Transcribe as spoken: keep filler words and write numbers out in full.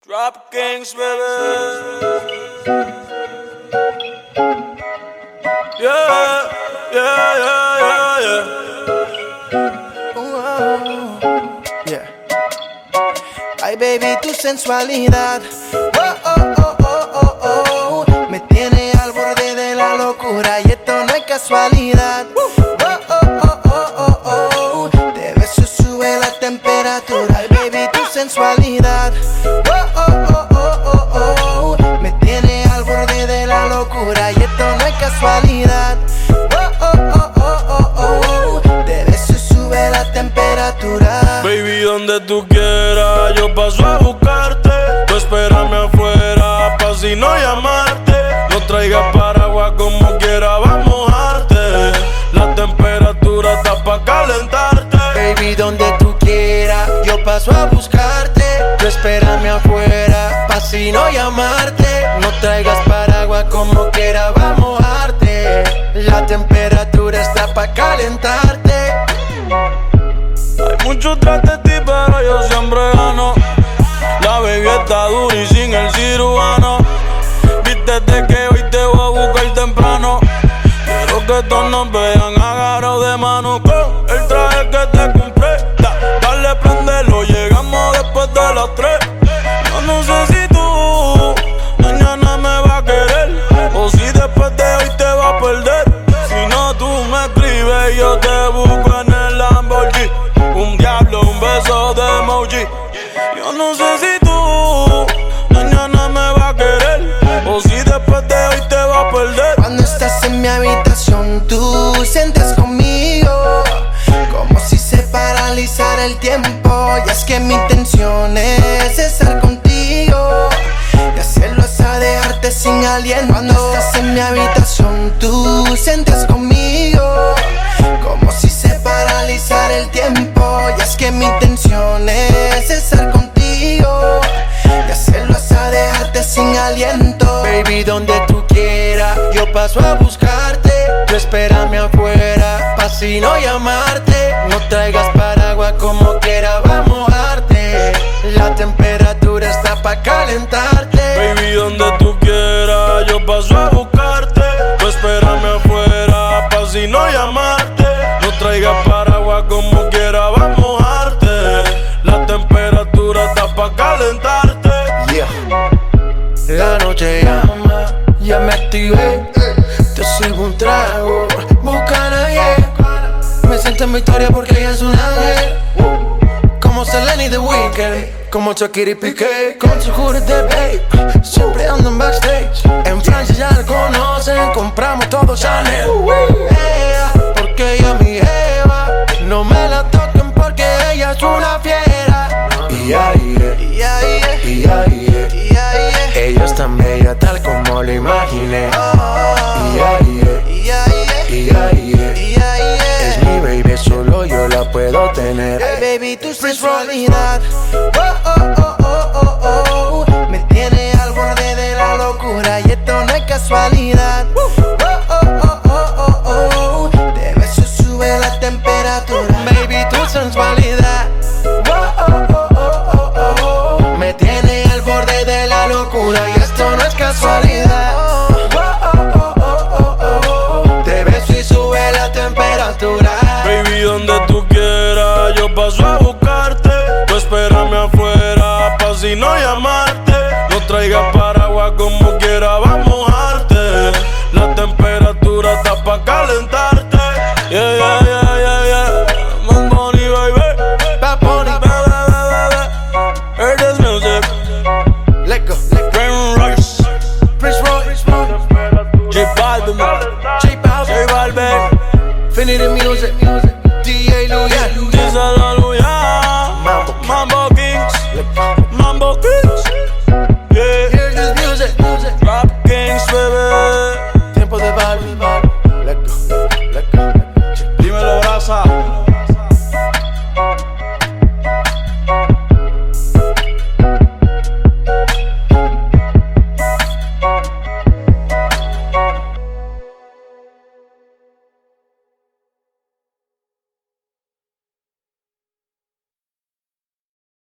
Trap Kings, baby. Yeah, yeah, yeah, yeah, yeah. Oh, yeah. Ay, baby, tu sensualidad. Oh, oh, oh, oh, oh, oh. Me tiene al borde de la locura y esto no es casualidad. Oh, oh, oh, oh, oh, oh. De beso sube la temperatura. Ay, baby, tu sensualidad. Oh, oh, oh, oh, oh, oh. Me tiene al borde de la locura y esto no es casualidad. Oh, oh, oh, oh, oh, oh. De beso sube la temperatura. Baby, donde tú quieras, yo paso a buscarte. Tú espérame afuera, pa' si no llamarte. No traigas paraguas como quiera, va a mojarte. La temperatura está pa' calentarte. Baby, donde tú quieras, yo paso a buscarte. Tú espérame afuera, pa' si no llamarte. No traigas paraguas como quiera, va a mojarte. La temperatura está pa' calentarte. Hay mucho tras de ti, pero yo siempre gano. La baby está dura y sin el cirujano. Vístete que hoy te voy a buscar temprano. Quiero que todos nos vean agarrados de mano con el traje que te compré. Da, dale, prendelo, llegamos después de las tres. Yo no sé si tú mañana me vas a querer o si después de hoy te vas a perder. Si no, tú me escribes y yo te busco en el Lamborghini. Un diablo, un beso de emoji. Yo no sé si tú mañana me vas a querer o si después de hoy te vas a perder. Cuando estás en mi habitación, tú sientes conmigo como si se paralizara el tiempo. Y es que mi intención es estar contigo y hacerlo hasta dejarte sin aliento. Cuando estás en mi habitación, tú sientes conmigo como si se paralizara el tiempo. Y es que mi intención es estar contigo y hacerlo hasta dejarte sin aliento. Baby, donde tú quieras, yo paso a buscarte. Tú espérame afuera, pa' si no llamarte. No traigas paraguas como quiera, va a mojarte. La temperatura está pa' calentarte. Baby, donde tú quieras, yo paso a buscarte. Tú espérame afuera, pa' si no llamarte. No traigas paraguas como quiera, va a mojarte. La temperatura está pa' calentarte. Yeah. La noche llama, ya me activé. Te sirvo un trago, busca a nadie. Me siento en victoria porque ella es un ángel. Como Selena y The Weeknd, como Shakira y Piqué, con su de babe. Siempre ando en backstage. En Francia ya la conocen, compramos todo Chanel. Ella, porque ella es mi jeva. No me la toquen porque ella es una fiera. Y ahí, y ahí, y ahí, y ahí. Ella es tan bella tal como lo imaginé. Y ahí, y ahí, y ahí, es mi baby, solo yo la puedo tener. Hey baby, tu sensualidad, oh, oh, oh, oh, oh, oh. Me tiene al borde de la locura y esto no es casualidad. Oh, oh, oh, oh, oh, oh. De beso sube la temperatura. Baby, tu sensualidad, oh, oh, oh, oh, oh, oh. Me tiene al borde de la locura y esto no es casualidad. Baby, donde tú quieras, yo paso a buscarte. Tú espérame afuera, pa' si no llamarte. No traigas paraguas como quiera, va a mojarte. La temperatura está pa' calentarte. Yeah, yeah.